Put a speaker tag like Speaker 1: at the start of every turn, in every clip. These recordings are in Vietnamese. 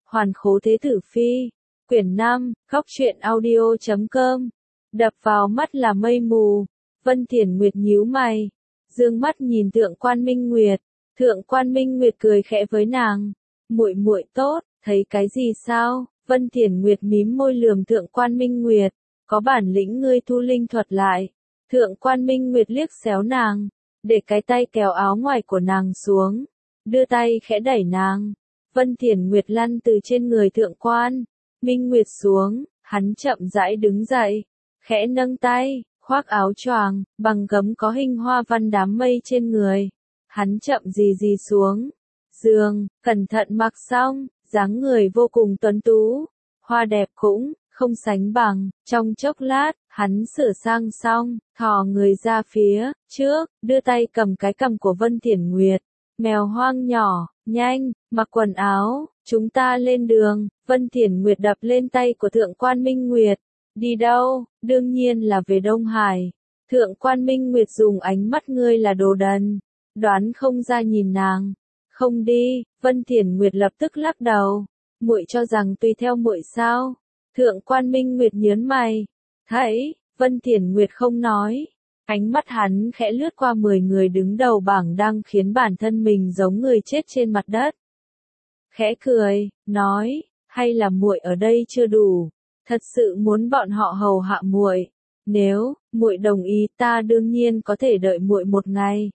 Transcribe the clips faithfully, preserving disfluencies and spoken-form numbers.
Speaker 1: Hoàn khố thế tử phi. Quyển năm, góc truyện audio chấm com. Đập vào mắt là mây mù. Vân Thiển Nguyệt nhíu mày. Dương mắt nhìn Thượng Quan Minh Nguyệt. Thượng Quan Minh Nguyệt cười khẽ với nàng. Muội muội tốt, thấy cái gì sao? Vân Thiển Nguyệt mím môi lườm Thượng Quan Minh Nguyệt. Có bản lĩnh ngươi thu linh thuật lại. Thượng Quan Minh Nguyệt liếc xéo nàng. Để cái tay kéo áo ngoài của nàng xuống. Đưa tay khẽ đẩy nàng. Vân Thiển Nguyệt lăn từ trên người Thượng Quan Minh Nguyệt xuống. Hắn chậm rãi đứng dậy. Khẽ nâng tay, khoác áo choàng, bằng gấm có hình hoa văn đám mây trên người. Hắn chậm gì gì xuống. Giường, cẩn thận mặc xong, dáng người vô cùng tuấn tú. Hoa đẹp cũng, không sánh bằng. Trong chốc lát, hắn sửa sang xong, thò người ra phía trước, đưa tay cầm cái cằm của Vân Thiển Nguyệt. Mèo hoang nhỏ, nhanh, mặc quần áo, chúng ta lên đường. Vân Thiển Nguyệt đập lên tay của Thượng Quan Minh Nguyệt. Đi đâu? Đương nhiên là về Đông Hải. Thượng Quan Minh Nguyệt dùng ánh mắt ngươi là đồ đần. Đoán không ra nhìn nàng. Không đi. Vân Thiển Nguyệt lập tức lắc đầu. Muội cho rằng tùy theo muội sao? Thượng Quan Minh Nguyệt nhớn mày. Thấy, Vân Thiển Nguyệt không nói. Ánh mắt hắn khẽ lướt qua mười người đứng đầu bảng đang khiến bản thân mình giống người chết trên mặt đất. Khẽ cười, nói, hay là muội ở đây chưa đủ, thật sự muốn bọn họ hầu hạ muội. Nếu muội đồng ý, ta đương nhiên có thể đợi muội một ngày.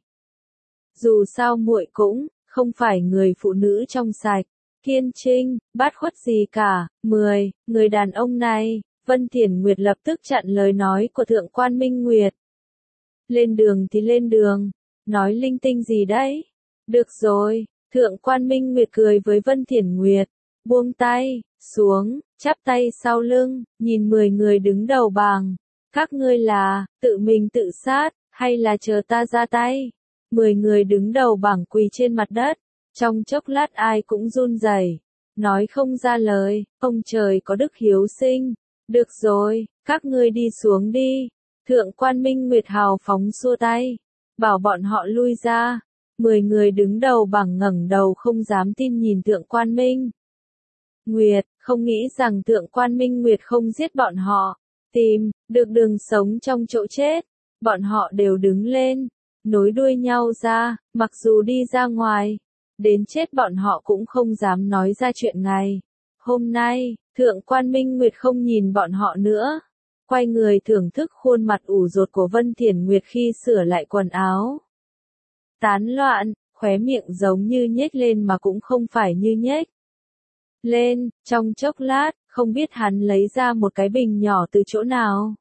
Speaker 1: Dù sao muội cũng không phải người phụ nữ trong sạch, kiên trinh, bát khuất gì cả. Mười, người đàn ông này, Vân Thiển Nguyệt lập tức chặn lời nói của Thượng Quan Minh Nguyệt. Lên đường thì lên đường, nói linh tinh gì đấy? Được rồi, Thượng Quan Minh Nguyệt cười với Vân Thiển Nguyệt, buông tay xuống, chắp tay sau lưng, nhìn mười người đứng đầu bảng. Các ngươi là tự mình tự sát, hay là chờ ta ra tay? Mười người đứng đầu bảng quỳ trên mặt đất, trong chốc lát ai cũng run rẩy, nói không ra lời. Ông trời có đức hiếu sinh. Được rồi, các ngươi đi xuống đi. Thượng Quan Minh Nguyệt hào phóng xua tay, bảo bọn họ lui ra. Mười người đứng đầu bảng ngẩng đầu không dám tin nhìn Thượng Quan Minh Nguyệt, không nghĩ rằng Thượng Quan Minh Nguyệt không giết bọn họ, tìm được đường sống trong chỗ chết. Bọn họ đều đứng lên, nối đuôi nhau ra, mặc dù đi ra ngoài, đến chết bọn họ cũng không dám nói ra chuyện ngày hôm nay. Thượng Quan Minh Nguyệt không nhìn bọn họ nữa, quay người thưởng thức khuôn mặt ủ rột của Vân Thiển Nguyệt khi sửa lại quần áo. Tán loạn, khóe miệng giống như nhếch lên mà cũng không phải như nhếch lên. Trong chốc lát, không biết hắn lấy ra một cái bình nhỏ từ chỗ nào.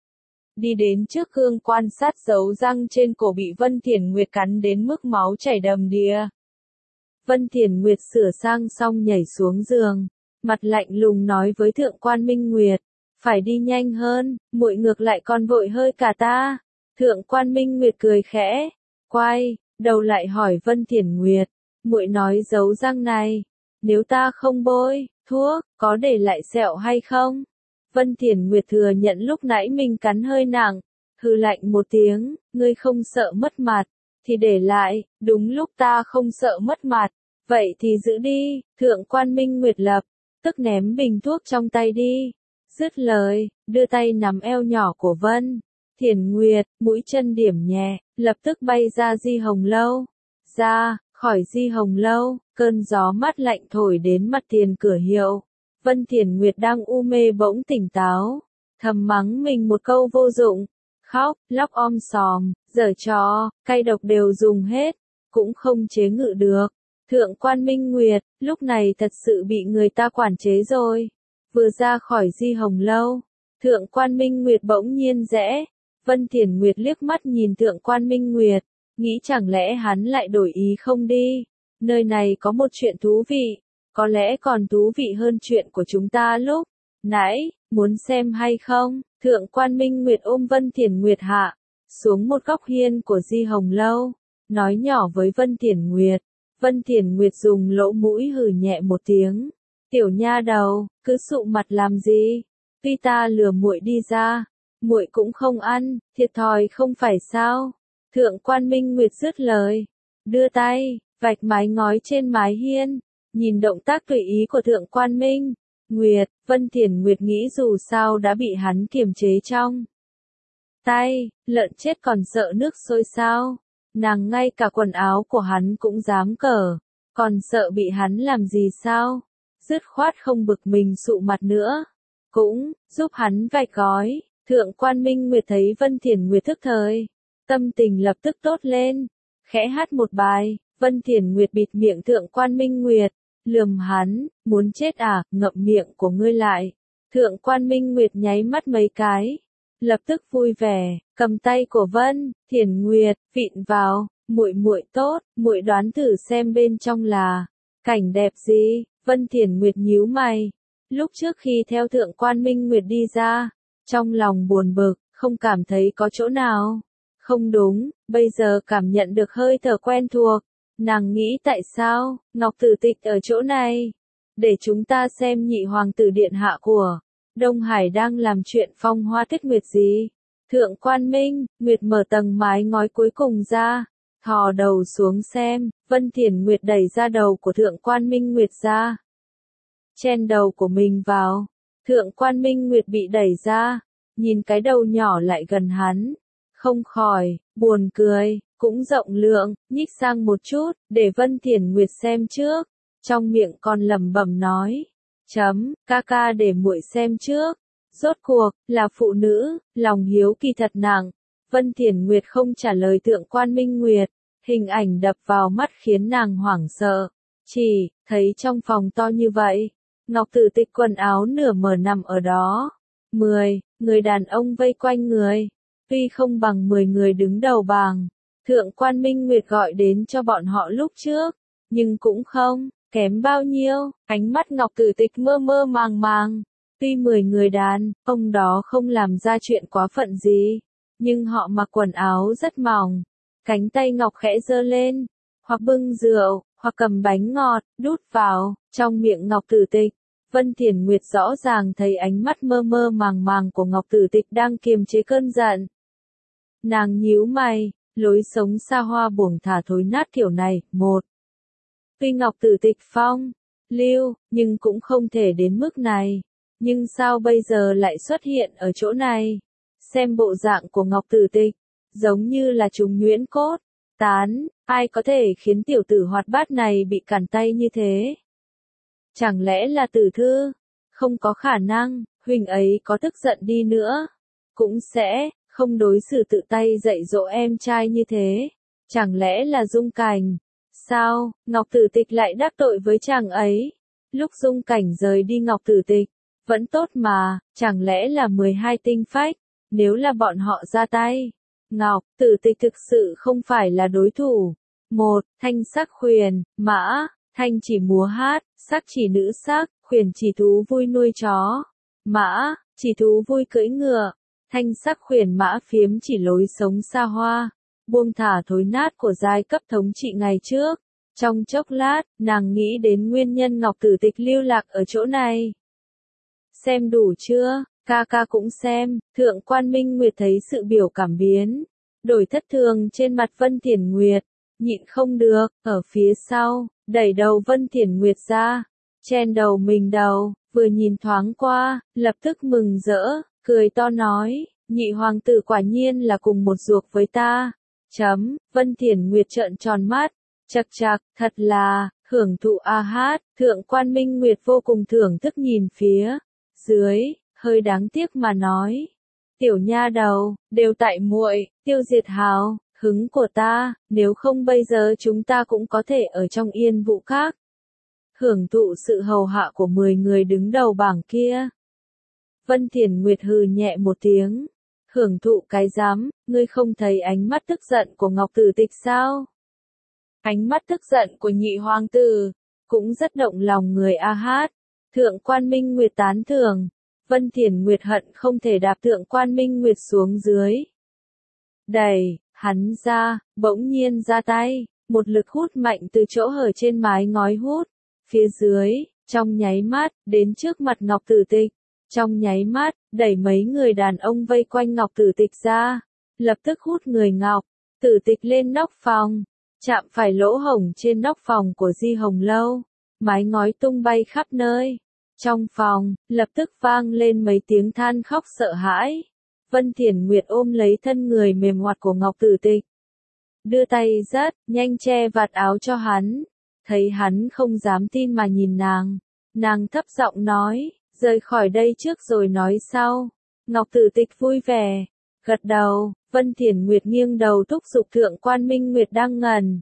Speaker 1: Đi đến trước gương quan sát dấu răng trên cổ bị Vân Thiển Nguyệt cắn đến mức máu chảy đầm đìa. Vân Thiển Nguyệt sửa sang xong nhảy xuống giường, mặt lạnh lùng nói với Thượng Quan Minh Nguyệt, phải đi nhanh hơn, muội ngược lại còn vội hơi cả ta. Thượng Quan Minh Nguyệt cười khẽ, quay đầu lại hỏi Vân Thiển Nguyệt, muội nói dấu răng này, nếu ta không bôi thuốc, có để lại sẹo hay không? Vân Thiển Nguyệt thừa nhận lúc nãy mình cắn hơi nặng, hừ lạnh một tiếng, ngươi không sợ mất mặt, thì để lại. Đúng lúc ta không sợ mất mặt, vậy thì giữ đi. Thượng Quan Minh Nguyệt lập tức ném bình thuốc trong tay đi. Dứt lời, đưa tay nắm eo nhỏ của Vân Thiển Nguyệt, mũi chân điểm nhẹ, lập tức bay ra Di Hồng Lâu. Ra khỏi Di Hồng Lâu, cơn gió mát lạnh thổi đến mặt tiền cửa hiệu. Vân Thiển Nguyệt đang u mê bỗng tỉnh táo, thầm mắng mình một câu vô dụng, khóc lóc om sòm, giở trò, cay độc đều dùng hết, cũng không chế ngự được. Thượng Quan Minh Nguyệt, lúc này thật sự bị người ta quản chế rồi. Vừa ra khỏi Di Hồng Lâu, Thượng Quan Minh Nguyệt bỗng nhiên rẽ. Vân Thiển Nguyệt liếc mắt nhìn Thượng Quan Minh Nguyệt, nghĩ chẳng lẽ hắn lại đổi ý không đi. Nơi này có một chuyện thú vị, có lẽ còn thú vị hơn chuyện của chúng ta lúc nãy, muốn xem hay không? Thượng Quan Minh Nguyệt ôm Vân Thiển Nguyệt hạ xuống một góc hiên của Di Hồng Lâu, nói nhỏ với Vân Thiển Nguyệt. Vân Thiển Nguyệt dùng lỗ mũi hừ nhẹ một tiếng. Tiểu nha đầu, cứ sụ mặt làm gì? Tuy ta lừa muội đi ra, muội cũng không ăn, thiệt thòi không phải sao? Thượng Quan Minh Nguyệt dứt lời, đưa tay vạch mái ngói trên mái hiên. nhìn động tác tùy ý của Thượng Quan Minh Nguyệt, Vân Thiển Nguyệt nghĩ dù sao đã bị hắn kiềm chế trong tay, lợn chết còn sợ nước sôi sao, nàng ngay cả quần áo của hắn cũng dám cởi, còn sợ bị hắn làm gì sao, dứt khoát không bực mình sụ mặt nữa, cũng giúp hắn vạch gói. Thượng Quan Minh Nguyệt thấy Vân Thiển Nguyệt thức thời, tâm tình lập tức tốt lên, khẽ hát một bài. Vân Thiển Nguyệt bịt miệng Thượng Quan Minh Nguyệt, lườm hắn, muốn chết à, ngậm miệng của ngươi lại. Thượng Quan Minh Nguyệt nháy mắt mấy cái, lập tức vui vẻ, cầm tay của Vân Thiển Nguyệt, vịn vào, muội muội tốt, muội đoán thử xem bên trong là cảnh đẹp gì. Vân Thiển Nguyệt nhíu mày, lúc trước khi theo Thượng Quan Minh Nguyệt đi ra, trong lòng buồn bực, không cảm thấy có chỗ nào không đúng, bây giờ cảm nhận được hơi thở quen thuộc. Nàng nghĩ tại sao, Ngọc Tử Tịch ở chỗ này? Để chúng ta xem nhị hoàng tử điện hạ của Đông Hải đang làm chuyện phong hoa tuyết nguyệt gì. Thượng Quan Minh Nguyệt mở tầng mái ngói cuối cùng ra, thò đầu xuống xem, Vân Thiển Nguyệt đẩy ra đầu của Thượng Quan Minh Nguyệt ra. Chen đầu của mình vào, Thượng Quan Minh Nguyệt bị đẩy ra, nhìn cái đầu nhỏ lại gần hắn, không khỏi buồn cười, cũng rộng lượng, nhích sang một chút, để Vân Thiển Nguyệt xem trước, trong miệng còn lẩm bẩm nói, chấm, ca ca để muội xem trước, rốt cuộc, là phụ nữ, lòng hiếu kỳ thật nặng, Vân Thiển Nguyệt không trả lời Thượng Quan Minh Nguyệt, hình ảnh đập vào mắt khiến nàng hoảng sợ, chỉ, thấy trong phòng to như vậy, Ngọc Tử Tịch quần áo nửa mở nằm ở đó, mười, người đàn ông vây quanh người, tuy không bằng mười người đứng đầu bảng. Thượng Quan Minh Nguyệt gọi đến cho bọn họ lúc trước, nhưng cũng không kém bao nhiêu, ánh mắt Ngọc Tử Tịch mơ mơ màng màng, tuy mười người đàn ông đó không làm ra chuyện quá phận gì, nhưng họ mặc quần áo rất mỏng, cánh tay ngọc khẽ giơ lên, hoặc bưng rượu, hoặc cầm bánh ngọt, đút vào trong miệng Ngọc Tử Tịch. Vân Thiển Nguyệt rõ ràng thấy ánh mắt mơ mơ màng màng của Ngọc Tử Tịch đang kiềm chế cơn giận. Nàng nhíu mày, lối sống xa hoa buông thả thối nát kiểu này, một. Tuy Ngọc Tử Tịch phong lưu, nhưng cũng không thể đến mức này. Nhưng sao bây giờ lại xuất hiện ở chỗ này? Xem bộ dạng của Ngọc Tử Tịch, giống như là trùng nhuyễn cốt, tán, ai có thể khiến tiểu tử hoạt bát này bị cản tay như thế? Chẳng lẽ là Tử Thư? Không có khả năng, huynh ấy có tức giận đi nữa, cũng sẽ không đối xử tự tay dạy dỗ em trai như thế. Chẳng lẽ là Dung Cảnh? Sao, Ngọc Tử Tịch lại đắc tội với chàng ấy? Lúc Dung Cảnh rời đi Ngọc Tử Tịch, vẫn tốt mà, chẳng lẽ là mười hai tinh phách? Nếu là bọn họ ra tay, Ngọc Tử Tịch thực sự không phải là đối thủ. Một, thanh sắc khuyển, mã, thanh chỉ múa hát, sắc chỉ nữ sắc, khuyển chỉ thú vui nuôi chó, mã, chỉ thú vui cưỡi ngựa. Thanh sắc khuyển mã phiếm chỉ lối sống xa hoa, buông thả thối nát của giai cấp thống trị ngày trước. Trong chốc lát, nàng nghĩ đến nguyên nhân Ngọc Tử Tịch lưu lạc ở chỗ này. Xem đủ chưa? Ca ca cũng xem. Thượng Quan Minh Nguyệt thấy sự biểu cảm biến đổi thất thường trên mặt Vân Thiển Nguyệt, nhịn không được, ở phía sau, đẩy đầu Vân Thiển Nguyệt ra, chen đầu mình đầu, vừa nhìn thoáng qua, lập tức mừng rỡ, cười to nói, nhị hoàng tử quả nhiên là cùng một ruột với ta. Chấm, Vân Thiển Nguyệt trợn tròn mắt, chật chật, thật là, hưởng thụ a hát, Thượng Quan Minh Nguyệt vô cùng thưởng thức nhìn phía dưới, hơi đáng tiếc mà nói. Tiểu nha đầu, đều tại muội, Tiêu Diệt Hào, hứng của ta, nếu không bây giờ chúng ta cũng có thể ở trong yên vụ khác. Hưởng thụ sự hầu hạ của mười người đứng đầu bảng kia. Vân Thiển Nguyệt hừ nhẹ một tiếng. Hưởng thụ cái dám, ngươi không thấy ánh mắt tức giận của Ngọc Tử Tịch sao? Ánh mắt tức giận của nhị hoàng tử, cũng rất động lòng người a hát. Thượng Quan Minh Nguyệt tán thưởng. Vân Thiển Nguyệt hận không thể đạp Thượng Quan Minh Nguyệt xuống dưới. Đẩy, hắn ra, bỗng nhiên ra tay, một lực hút mạnh từ chỗ hở trên mái ngói hút. Phía dưới, trong nháy mắt, đến trước mặt Ngọc Tử Tịch. Trong nháy mắt, đẩy mấy người đàn ông vây quanh Ngọc Tử Tịch ra, lập tức hút người Ngọc Tử Tịch lên nóc phòng, chạm phải lỗ hổng trên nóc phòng của Di Hồng Lâu. mái ngói tung bay khắp nơi. Trong phòng, lập tức vang lên mấy tiếng than khóc sợ hãi. Vân Thiển Nguyệt ôm lấy thân người mềm hoạt của Ngọc Tử Tịch. Đưa tay rất nhanh che vạt áo cho hắn. Thấy hắn không dám tin mà nhìn nàng. Nàng thấp giọng nói, rời khỏi đây trước rồi nói sau. Ngọc Tử Tịch vui vẻ, gật đầu. Vân Thiển Nguyệt nghiêng đầu thúc giục Thượng Quan Minh Nguyệt đang ngẩn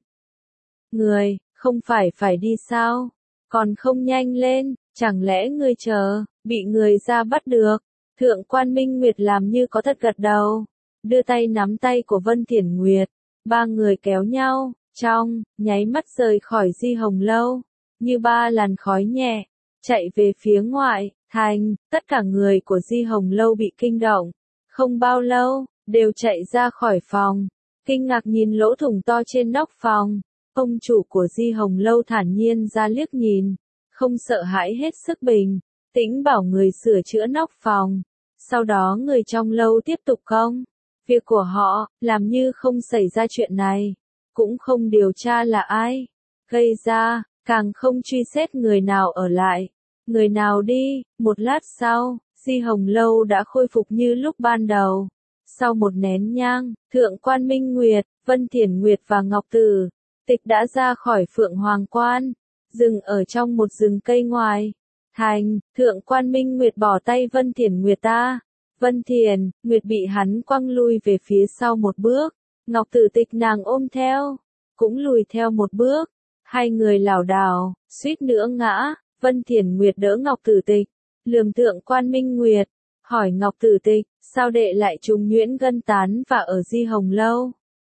Speaker 1: người, không phải phải đi sao? Còn không nhanh lên, chẳng lẽ ngươi chờ, bị người ra bắt được? Thượng Quan Minh Nguyệt làm như có thật gật đầu, đưa tay nắm tay của Vân Thiển Nguyệt, ba người kéo nhau, trong nháy mắt rời khỏi Di Hồng Lâu, như ba làn khói nhẹ, chạy về phía ngoại thành. Tất cả người của Di Hồng Lâu bị kinh động, không bao lâu, đều chạy ra khỏi phòng, kinh ngạc nhìn lỗ thủng to trên nóc phòng. Ông chủ của Di Hồng Lâu thản nhiên ra liếc nhìn, không sợ hãi hết sức bình tĩnh bảo người sửa chữa nóc phòng. Sau đó người trong lâu tiếp tục công việc của họ, làm như không xảy ra chuyện này, cũng không điều tra là ai gây ra, càng không truy xét người nào ở lại, người nào đi. Một lát sau, Di Hồng Lâu đã khôi phục như lúc ban đầu. Sau một nén nhang, Thượng Quan Minh Nguyệt, Vân Thiển Nguyệt và Ngọc Tử Tịch đã ra khỏi Phượng Hoàng Quan, dừng ở trong một rừng cây ngoài thành. Thượng Quan Minh Nguyệt bỏ tay Vân Thiển Nguyệt ta. Vân Thiển Nguyệt bị hắn quăng lui về phía sau một bước. Ngọc Tử Tịch nàng ôm theo, cũng lùi theo một bước. Hai người lảo đảo, suýt nữa ngã. Vân Thiển Nguyệt đỡ Ngọc Tử Tịch, lườm Thượng Quan Minh Nguyệt, hỏi Ngọc Tử Tịch, sao đệ lại trùng nhuyễn gân tán và ở Di Hồng Lâu?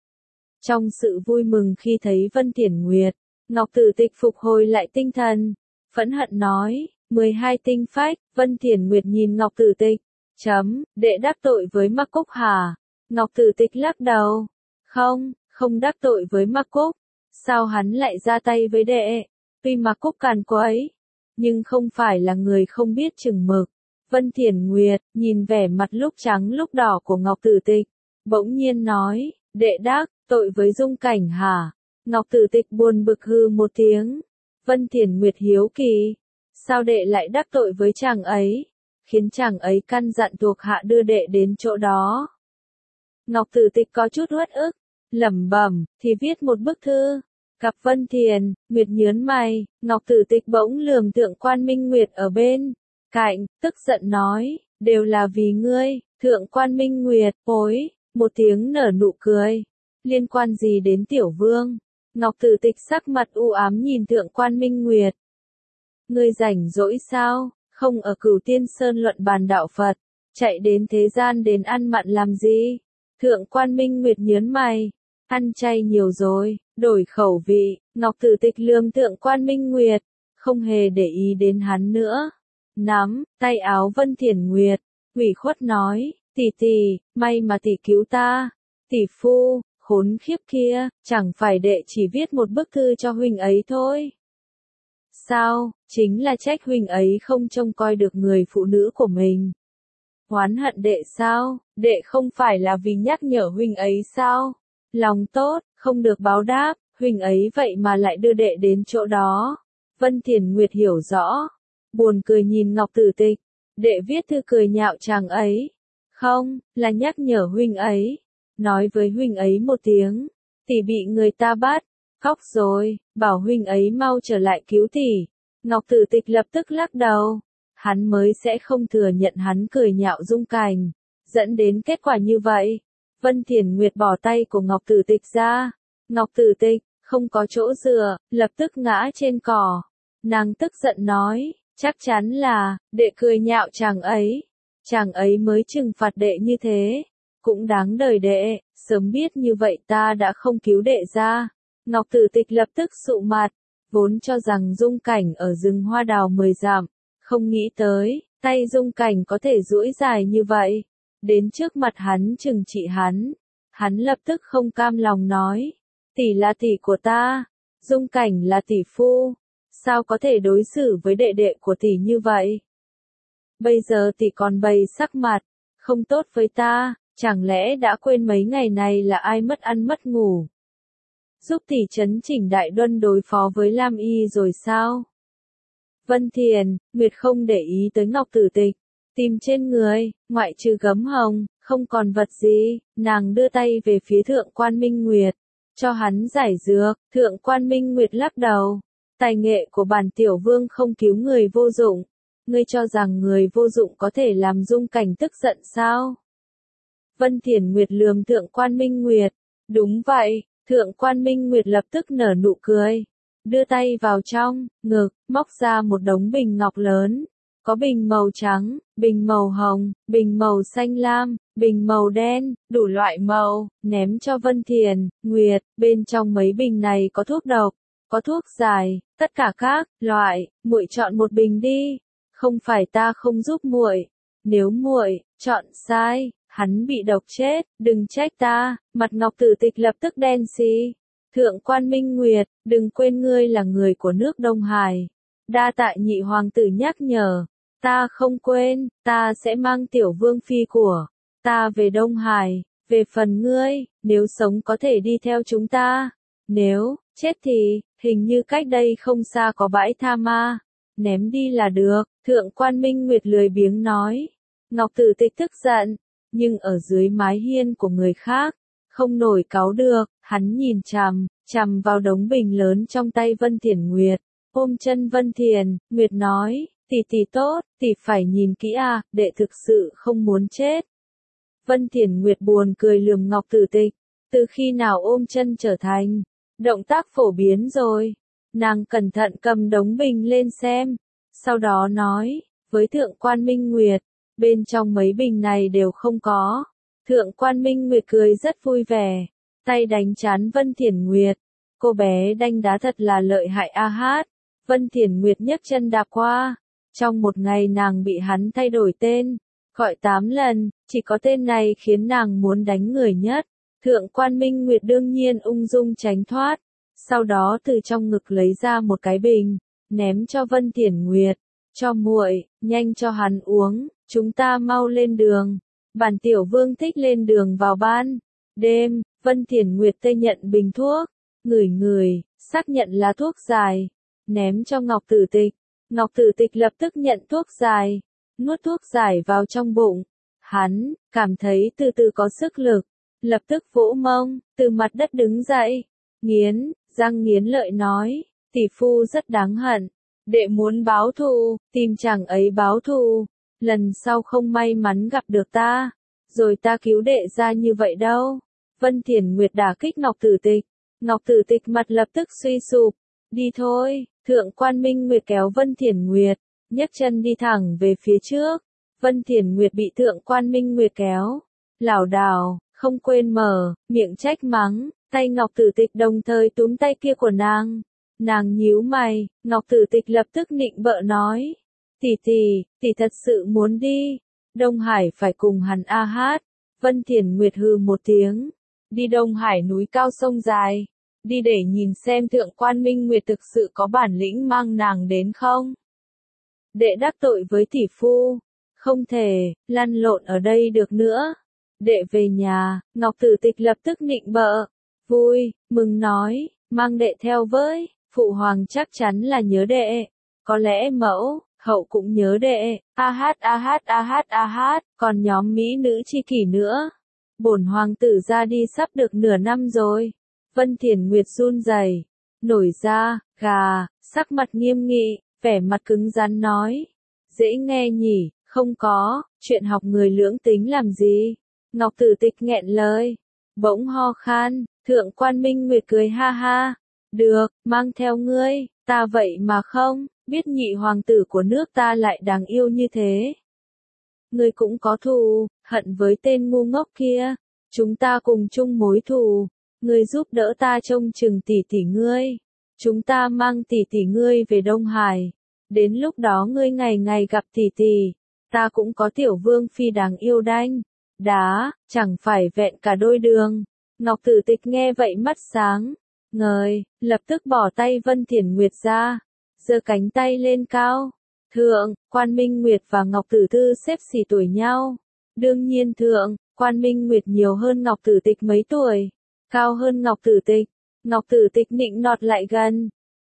Speaker 1: Trong sự vui mừng khi thấy Vân Thiển Nguyệt, Ngọc Tử Tịch phục hồi lại tinh thần, phẫn hận nói, mười hai tinh phách. Vân Thiển Nguyệt nhìn Ngọc Tử Tịch, chấm, đệ đắc tội với Mạc Cúc hả? Ngọc Tử Tịch lắc đầu, không, không đắc tội với Mạc Cúc, sao hắn lại ra tay với đệ? Tuy Mạc Cúc càn quấy, nhưng không phải là người không biết chừng mực. Vân Thiển Nguyệt nhìn vẻ mặt lúc trắng lúc đỏ của Ngọc Tử Tịch, bỗng nhiên nói, đệ đắc tội với Dung Cảnh hả? Ngọc Tử Tịch buồn bực hư một tiếng. Vân Thiển Nguyệt hiếu kỳ, sao đệ lại đắc tội với chàng ấy, khiến chàng ấy căn dặn thuộc hạ đưa đệ đến chỗ đó? Ngọc Tử Tịch có chút uất ức, lẩm bẩm, thì viết một bức thư. Cặp Vân Thiển Nguyệt nhớn mày, Ngọc Tử Tịch bỗng lườm Thượng Quan Minh Nguyệt ở bên cạnh, tức giận nói, đều là vì ngươi. Thượng Quan Minh Nguyệt, ối, một tiếng nở nụ cười, liên quan gì đến tiểu vương? Ngọc Tử Tịch sắc mặt u ám nhìn Thượng Quan Minh Nguyệt. Ngươi rảnh rỗi sao, không ở Cửu Tiên Sơn luận bàn đạo Phật, chạy đến thế gian đến ăn mặn làm gì? Thượng Quan Minh Nguyệt nhớn mày, ăn chay nhiều rồi, đổi khẩu vị. Ngọc Tử Tịch lườm Thượng Quan Minh Nguyệt, không hề để ý đến hắn nữa. Nắm tay áo Vân Thiển Nguyệt, ủy khuất nói, tỷ tỷ, may mà tỷ cứu ta. Tỷ phu, khốn khiếp kia, chẳng phải đệ chỉ viết một bức thư cho huynh ấy thôi sao? Chính là trách huynh ấy không trông coi được người phụ nữ của mình. Oán hận đệ sao? Đệ không phải là vì nhắc nhở huynh ấy sao? Lòng tốt, không được báo đáp, huynh ấy vậy mà lại đưa đệ đến chỗ đó. Vân Thiển Nguyệt hiểu rõ, buồn cười nhìn Ngọc Tử Tịch, đệ viết thư cười nhạo chàng ấy. Không, là nhắc nhở huynh ấy, nói với huynh ấy một tiếng, tỷ bị người ta bắt, khóc rồi, bảo huynh ấy mau trở lại cứu tỷ. Ngọc Tử Tịch lập tức lắc đầu, hắn mới sẽ không thừa nhận hắn cười nhạo Dung Cảnh, dẫn đến kết quả như vậy. Vân Thiển Nguyệt bỏ tay của Ngọc Tử Tịch ra, Ngọc Tử Tịch không có chỗ dựa, lập tức ngã trên cỏ. Nàng tức giận nói, chắc chắn là, đệ cười nhạo chàng ấy, chàng ấy mới trừng phạt đệ như thế, cũng đáng đời đệ, sớm biết như vậy ta đã không cứu đệ ra. Ngọc Tử Tịch lập tức sụ mặt, vốn cho rằng Dung Cảnh ở rừng hoa đào mười dặm, không nghĩ tới, tay Dung Cảnh có thể duỗi dài như vậy, đến trước mặt hắn trừng trị hắn. Hắn lập tức không cam lòng nói, tỷ là tỷ của ta, Dung Cảnh là tỷ phu, sao có thể đối xử với đệ đệ của tỷ như vậy? Bây giờ tỷ còn bày sắc mặt, không tốt với ta, chẳng lẽ đã quên mấy ngày này là ai mất ăn mất ngủ? Giúp tỷ trấn chỉnh Đại Luân đối phó với Lam Y rồi sao? Vân Thiền, Nguyệt không để ý tới Ngọc Tử Tịch. Tìm trên người, ngoại trừ gấm hồng, không còn vật gì, nàng đưa tay về phía Thượng Quan Minh Nguyệt. Cho hắn giải dược, Thượng Quan Minh Nguyệt lắc đầu. Tài nghệ của bản tiểu vương không cứu người vô dụng. Ngươi cho rằng người vô dụng có thể làm Dung Cảnh tức giận sao? Vân Thiền Nguyệt lườm Thượng Quan Minh Nguyệt. Đúng vậy, Thượng Quan Minh Nguyệt lập tức nở nụ cười. Đưa tay vào trong, ngực, móc ra một đống bình ngọc lớn. Có bình màu trắng, bình màu hồng, bình màu xanh lam, bình màu đen, đủ loại màu, ném cho Vân Thiền, Nguyệt, bên trong mấy bình này có thuốc độc, có thuốc giải, tất cả các loại, muội chọn một bình đi. Không phải ta không giúp muội, nếu muội chọn sai, hắn bị độc chết, đừng trách ta. Mặt Ngọc Tử Tịch lập tức đen xì. Thượng Quan Minh Nguyệt, đừng quên ngươi là người của nước Đông Hải. Đa tạ nhị hoàng tử nhắc nhở. Ta không quên, ta sẽ mang tiểu vương phi của ta về Đông Hải. Về phần ngươi, nếu sống có thể đi theo chúng ta. Nếu chết thì, hình như cách đây không xa có bãi tha ma. Ném đi là được. Thượng Quan Minh Nguyệt lười biếng nói. Ngọc Tử Tịch tức giận, nhưng ở dưới mái hiên của người khác, không nổi cáu được. Hắn nhìn chằm, chằm vào đống bình lớn trong tay Vân Thiền Nguyệt, ôm chân Vân Thiền, Nguyệt nói, tỷ tỷ tốt, tỷ phải nhìn kỹ à, đệ thực sự không muốn chết. Vân Thiền Nguyệt buồn cười lườm Ngọc Tử Tịch, từ khi nào ôm chân trở thành động tác phổ biến rồi. Nàng cẩn thận cầm đống bình lên xem, sau đó nói, với Thượng Quan Minh Nguyệt, bên trong mấy bình này đều không có. Thượng Quan Minh Nguyệt cười rất vui vẻ, tay đánh trán Vân Thiền Nguyệt. Cô bé đanh đá thật là lợi hại a hát. Vân Thiền Nguyệt nhấc chân đạp qua. Trong một ngày nàng bị hắn thay đổi tên, gọi tám lần, chỉ có tên này khiến nàng muốn đánh người nhất. Thượng Quan Minh Nguyệt đương nhiên ung dung tránh thoát. Sau đó từ trong ngực lấy ra một cái bình, ném cho Vân Thiền Nguyệt. Cho muội, nhanh cho hắn uống, chúng ta mau lên đường. Bản tiểu vương thích lên đường vào ban đêm. Vân Thiền Nguyệt tây nhận bình thuốc, ngửi ngửi, xác nhận là thuốc giải, ném cho Ngọc Tử Tịch. Ngọc Tử Tịch lập tức nhận thuốc giải, nuốt thuốc giải vào trong bụng. Hắn cảm thấy từ từ có sức lực, lập tức vỗ mông, từ mặt đất đứng dậy, nghiến răng nghiến lợi nói, tỷ phu rất đáng hận, đệ muốn báo thù, tìm chàng ấy báo thù, lần sau không may mắn gặp được ta, rồi ta cứu đệ ra như vậy đâu. Vân Thiền Nguyệt đả kích Ngọc Tử Tịch, Ngọc Tử Tịch mặt lập tức suy sụp, đi thôi. Thượng Quan Minh Nguyệt kéo Vân Thiền Nguyệt, nhấc chân đi thẳng về phía trước. Vân Thiền Nguyệt bị Thượng Quan Minh Nguyệt kéo, lảo đảo, không quên mở miệng trách mắng. Tay Ngọc Tử Tịch đồng thời túm tay kia của nàng. Nàng nhíu mày, Ngọc Tử Tịch lập tức nịnh bợ nói, tỷ tỷ, tỷ thật sự muốn đi. Đông Hải phải cùng hắn a hát. Vân Thiền Nguyệt hừ một tiếng. Đi Đông Hải núi cao sông dài. Đi để nhìn xem Thượng Quan Minh Nguyệt thực sự có bản lĩnh mang nàng đến không. Đệ đắc tội với tỷ phu. Không thể, lăn lộn ở đây được nữa. Đệ về nhà, Ngọc Tử Tịch lập tức nịnh bợ. Vui, mừng nói, mang đệ theo với. Phụ hoàng chắc chắn là nhớ đệ. Có lẽ mẫu, hậu cũng nhớ đệ. A hát a hát a hát a hát, còn nhóm mỹ nữ chi kỷ nữa. Bổn hoàng tử ra đi sắp được nửa năm rồi. Vân Thiền Nguyệt run rẩy, nổi da gà, sắc mặt nghiêm nghị, vẻ mặt cứng rắn nói. Dễ nghe nhỉ, không có, chuyện học người lưỡng tính làm gì. Ngọc Tử Tịch nghẹn lời, bỗng ho khan. Thượng Quan Minh Nguyệt cười ha ha. Được, mang theo ngươi, ta vậy mà không, biết nhị hoàng tử của nước ta lại đáng yêu như thế. Ngươi cũng có thù, hận với tên ngu ngốc kia. Chúng ta cùng chung mối thù. Ngươi giúp đỡ ta trông chừng tỷ tỷ ngươi. Chúng ta mang tỷ tỷ ngươi về Đông Hải. Đến lúc đó ngươi ngày ngày gặp tỷ tỷ. Ta cũng có tiểu vương phi đáng yêu đanh. Đá, chẳng phải vẹn cả đôi đường. Ngọc Tử Tịch nghe vậy mắt sáng ngời, lập tức bỏ tay Vân Thiền Nguyệt ra, giơ cánh tay lên cao. Thượng Quan Minh Nguyệt và Ngọc Tử Thư xếp xỉ tuổi nhau. Đương nhiên Thượng Quan Minh Nguyệt nhiều hơn Ngọc Tử Tịch mấy tuổi, cao hơn Ngọc Tử Tịch. Ngọc Tử Tịch nịnh nọt lại gần.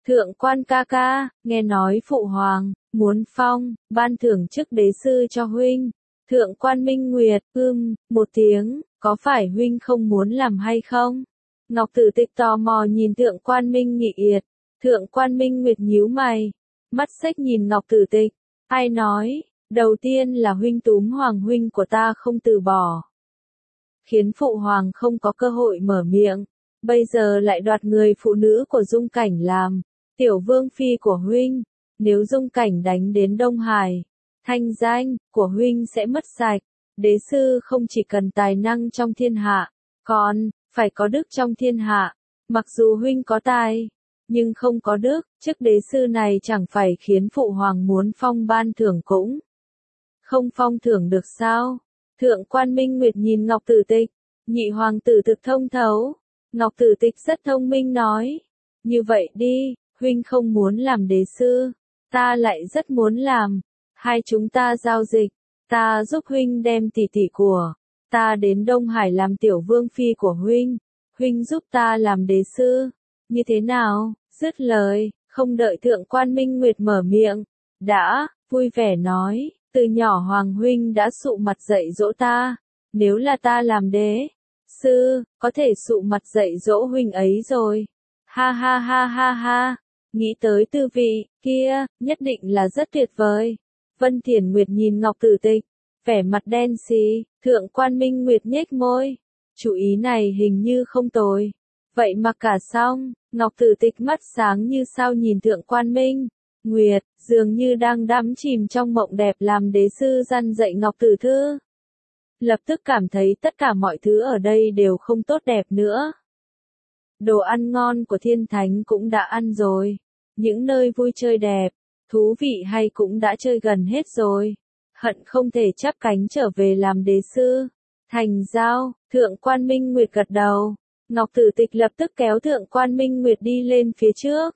Speaker 1: Thượng quan ca ca, nghe nói phụ hoàng, muốn phong, ban thưởng chức đế sư cho huynh. Thượng quan Minh Nguyệt, ưm, một tiếng, có phải huynh không muốn làm hay không? Ngọc Tử Tịch tò mò nhìn thượng quan Minh Nghị Yệt. Thượng quan Minh Nguyệt nhíu mày, mắt xếch nhìn Ngọc Tử Tịch. Ai nói, đầu tiên là huynh túm hoàng huynh của ta không từ bỏ. Khiến phụ hoàng không có cơ hội mở miệng. Bây giờ lại đoạt người phụ nữ của Dung Cảnh làm tiểu vương phi của huynh. Nếu Dung Cảnh đánh đến Đông Hải, thanh danh của huynh sẽ mất sạch. Đế sư không chỉ cần tài năng trong thiên hạ, còn phải có đức trong thiên hạ. Mặc dù huynh có tài, nhưng không có đức, chức đế sư này chẳng phải khiến phụ hoàng muốn phong ban thưởng cũng không phong thưởng được sao? Thượng quan Minh Nguyệt nhìn Ngọc Tử Tịch, nhị hoàng tử thực thông thấu. Ngọc Tử Tịch rất thông minh nói, như vậy đi, huynh không muốn làm đế sư, ta lại rất muốn làm, hai chúng ta giao dịch, ta giúp huynh đem tỷ tỷ của ta đến Đông Hải làm tiểu vương phi của huynh, huynh giúp ta làm đế sư, như thế nào? Dứt lời, không đợi thượng quan Minh Nguyệt mở miệng, đã, vui vẻ nói, từ nhỏ hoàng huynh đã sụ mặt dạy dỗ ta, nếu là ta làm đế sư, có thể sụ mặt dạy dỗ huynh ấy rồi. Ha ha ha ha ha, nghĩ tới tư vị kia, nhất định là rất tuyệt vời. Vân Thiển Nguyệt nhìn Ngọc Tử Tịch, vẻ mặt đen xì. Thượng quan Minh Nguyệt nhếch môi, chủ ý này hình như không tồi. Vậy mà cả xong, Ngọc Tử Tịch mắt sáng như sao nhìn thượng quan Minh Nguyệt, dường như đang đắm chìm trong mộng đẹp làm đế sư răn dạy Ngọc Tử Thư. Lập tức cảm thấy tất cả mọi thứ ở đây đều không tốt đẹp nữa. Đồ ăn ngon của thiên thánh cũng đã ăn rồi. Những nơi vui chơi đẹp, thú vị hay cũng đã chơi gần hết rồi. Hận không thể chắp cánh trở về làm đế sư. Thành giao, thượng quan Minh Nguyệt gật đầu. Ngọc Tử Tịch lập tức kéo thượng quan Minh Nguyệt đi lên phía trước.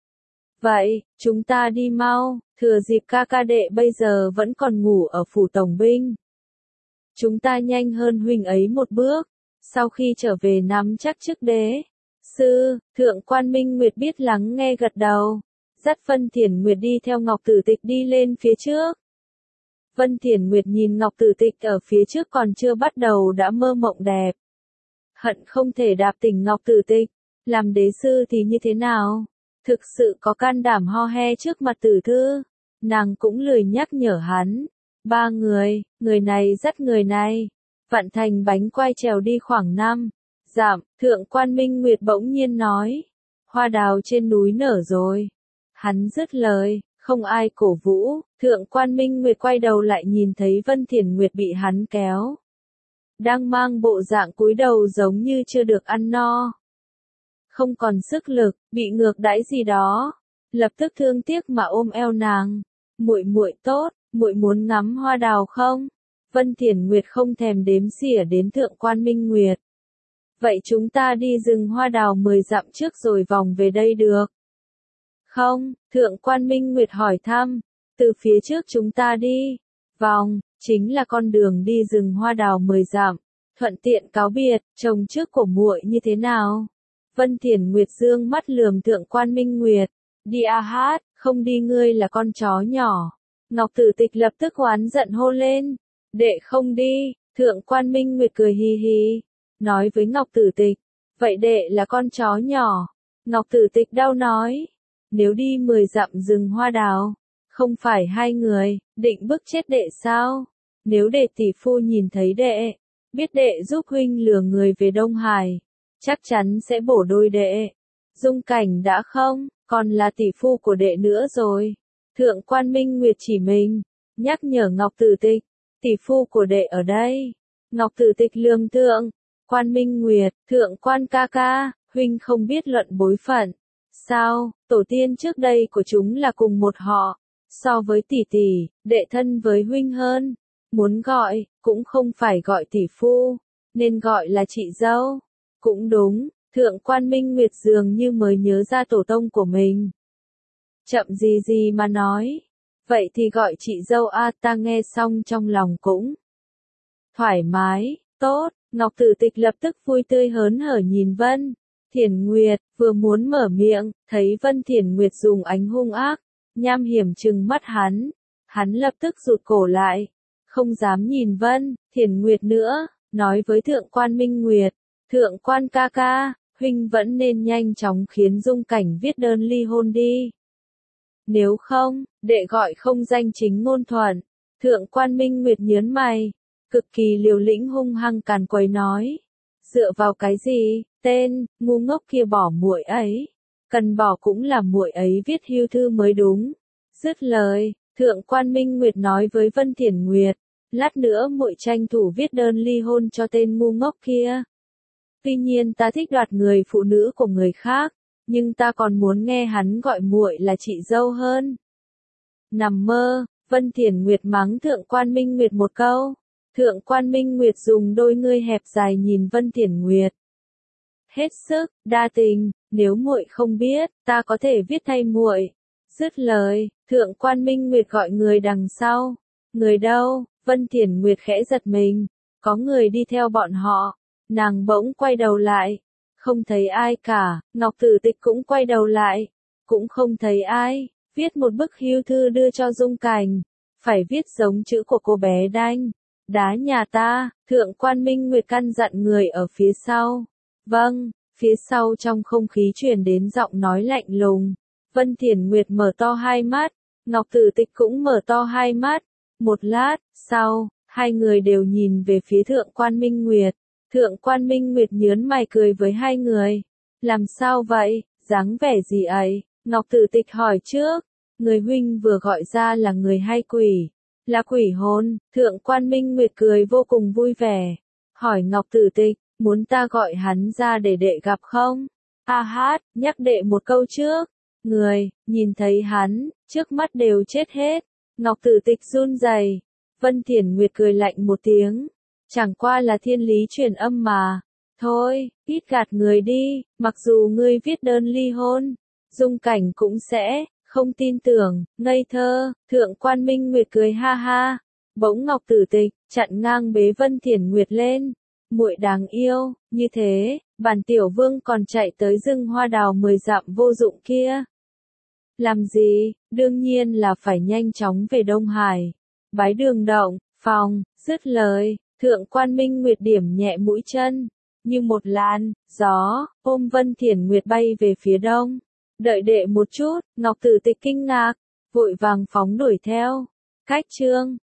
Speaker 1: Vậy, chúng ta đi mau, thừa dịp ca ca đệ bây giờ vẫn còn ngủ ở phủ tổng binh. Chúng ta nhanh hơn huynh ấy một bước, sau khi trở về nắm chắc chức đế sư. Thượng quan Minh Nguyệt biết lắng nghe gật đầu, dắt Vân Thiển Nguyệt đi theo Ngọc Tử Tịch đi lên phía trước. Vân Thiển Nguyệt nhìn Ngọc Tử Tịch ở phía trước còn chưa bắt đầu đã mơ mộng đẹp. Hận không thể đạp tỉnh Ngọc Tử Tịch, làm đế sư thì như thế nào? Thực sự có can đảm ho he trước mặt Tử Thư, nàng cũng lười nhắc nhở hắn. Ba người, người này dắt người này, vặn thành bánh quai trèo đi khoảng năm dặm. Thượng quan Minh Nguyệt bỗng nhiên nói, hoa đào trên núi nở rồi. Hắn dứt lời, không ai cổ vũ. Thượng quan Minh Nguyệt quay đầu lại nhìn thấy Vân Thiển Nguyệt bị hắn kéo, đang mang bộ dạng cúi đầu giống như chưa được ăn no, không còn sức lực, bị ngược đãi gì đó. Lập tức thương tiếc mà ôm eo nàng. Muội muội tốt, muội muốn ngắm hoa đào không? Vân Thiển Nguyệt không thèm đếm xỉa đến thượng quan Minh Nguyệt. Vậy chúng ta đi rừng hoa đào mười dặm trước rồi vòng về đây được không? Thượng quan Minh Nguyệt hỏi thăm. Từ phía trước chúng ta đi vòng, chính là con đường đi rừng hoa đào mười dặm. Thuận tiện cáo biệt, chồng trước của muội như thế nào? Vân Thiển Nguyệt dương mắt lườm thượng quan Minh Nguyệt. Đi a hát, không đi ngươi là con chó nhỏ. Ngọc Tử Tịch lập tức oán giận hô lên. Đệ không đi. Thượng quan Minh Nguyệt cười hì hì, nói với Ngọc Tử Tịch. Vậy đệ là con chó nhỏ. Ngọc Tử Tịch đau nói. Nếu đi mười dặm rừng hoa đào, không phải hai người, định bức chết đệ sao? Nếu đệ tỷ phu nhìn thấy đệ, biết đệ giúp huynh lừa người về Đông Hải, chắc chắn sẽ bổ đôi đệ. Dung Cảnh đã không, còn là tỷ phu của đệ nữa rồi. Thượng quan Minh Nguyệt chỉ mình, nhắc nhở Ngọc Tử Tịch, tỷ phu của đệ ở đây. Ngọc Tử Tịch lườm thượng quan Minh Nguyệt, thượng quan ca ca, huynh không biết luận bối phận. Sao, tổ tiên trước đây của chúng là cùng một họ, so với tỷ tỷ, đệ thân với huynh hơn. Muốn gọi, cũng không phải gọi tỷ phu, nên gọi là chị dâu. Cũng đúng, thượng quan Minh Nguyệt dường như mới nhớ ra tổ tông của mình. Chậm gì gì mà nói, vậy thì gọi chị dâu a. Ta nghe xong trong lòng cũng thoải mái. Tốt, Ngọc Tử Tịch lập tức vui tươi hớn hở nhìn Vân Thiển Nguyệt, vừa muốn mở miệng, thấy Vân Thiển Nguyệt dùng ánh hung ác, nham hiểm trừng mắt hắn. Hắn lập tức rụt cổ lại, không dám nhìn Vân Thiển Nguyệt nữa, nói với Thượng quan Minh Nguyệt, Thượng quan ca ca, huynh vẫn nên nhanh chóng khiến Dung Cảnh viết đơn ly hôn đi. Nếu không, đệ gọi không danh chính ngôn thuận. Thượng quan Minh Nguyệt nhớn mày, cực kỳ liều lĩnh hung hăng càn quấy nói. Dựa vào cái gì, tên, ngu ngốc kia bỏ muội ấy. Cần bỏ cũng là muội ấy viết hưu thư mới đúng. Dứt lời, Thượng quan Minh Nguyệt nói với Vân Thiển Nguyệt, lát nữa muội tranh thủ viết đơn ly hôn cho tên ngu ngốc kia. Tuy nhiên ta thích đoạt người phụ nữ của người khác, nhưng ta còn muốn nghe hắn gọi muội là chị dâu hơn. Nằm mơ, Vân Thiển Nguyệt mắng Thượng quan Minh Nguyệt một câu. Thượng quan Minh Nguyệt dùng đôi ngươi hẹp dài nhìn Vân Thiển Nguyệt. Hết sức, đa tình, nếu muội không biết, ta có thể viết thay muội. Dứt lời, Thượng quan Minh Nguyệt gọi người đằng sau. Người đâu? Vân Thiển Nguyệt khẽ giật mình. Có người đi theo bọn họ. Nàng bỗng quay đầu lại. Không thấy ai cả, Ngọc Tử Tịch cũng quay đầu lại. Cũng không thấy ai. Viết một bức hưu thư đưa cho Dung Cảnh. Phải viết giống chữ của cô bé Đanh. Đá nhà ta, Thượng quan Minh Nguyệt căn dặn người ở phía sau. Vâng, phía sau trong không khí truyền đến giọng nói lạnh lùng. Vân Thiển Nguyệt mở to hai mắt, Ngọc Tử Tịch cũng mở to hai mắt. Một lát, sau, hai người đều nhìn về phía Thượng quan Minh Nguyệt. Thượng quan Minh Nguyệt nhớn mày cười với hai người. Làm sao vậy, dáng vẻ gì ấy? Ngọc Tử Tịch hỏi trước. Người huynh vừa gọi ra là người hay quỷ? Là quỷ hồn. Thượng quan Minh Nguyệt cười vô cùng vui vẻ. Hỏi Ngọc Tử Tịch, muốn ta gọi hắn ra để đệ gặp không? A hát, nhắc đệ một câu trước. Người, nhìn thấy hắn, trước mắt đều chết hết. Ngọc Tử Tịch run rẩy. Vân Thiển Nguyệt cười lạnh một tiếng. Chẳng qua là thiên lý truyền âm mà. Thôi, ít gạt người đi, mặc dù ngươi viết đơn ly hôn, Dung Cảnh cũng sẽ không tin tưởng, ngây thơ. Thượng quan Minh Nguyệt cười ha ha. Bỗng Ngọc Tử Tịch chặn ngang bế Vân Thiển Nguyệt lên. Muội đáng yêu, như thế, bản tiểu vương còn chạy tới rừng hoa đào mười dặm vô dụng kia. Làm gì? Đương nhiên là phải nhanh chóng về Đông Hải. Bái Đường động, phòng. Dứt lời, Thượng quan Minh Nguyệt điểm nhẹ mũi chân, như một làn gió, ôm Vân Thiển Nguyệt bay về phía đông. Đợi đệ một chút, Ngọc Tử Tịch kinh ngạc, vội vàng phóng đuổi theo. Cách chương